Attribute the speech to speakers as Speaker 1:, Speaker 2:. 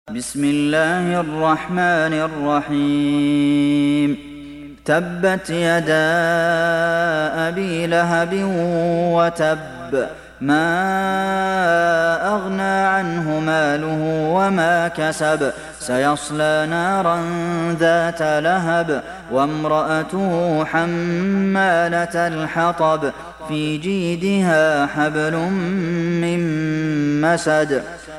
Speaker 1: بسم الله الرحمن الرحيم تبت يدا أبي لهب وتب ما أغنى عنه ماله وما كسب سيصلى نارا ذات لهب وامرأته حمالة الحطب في جيدها حبل من مسد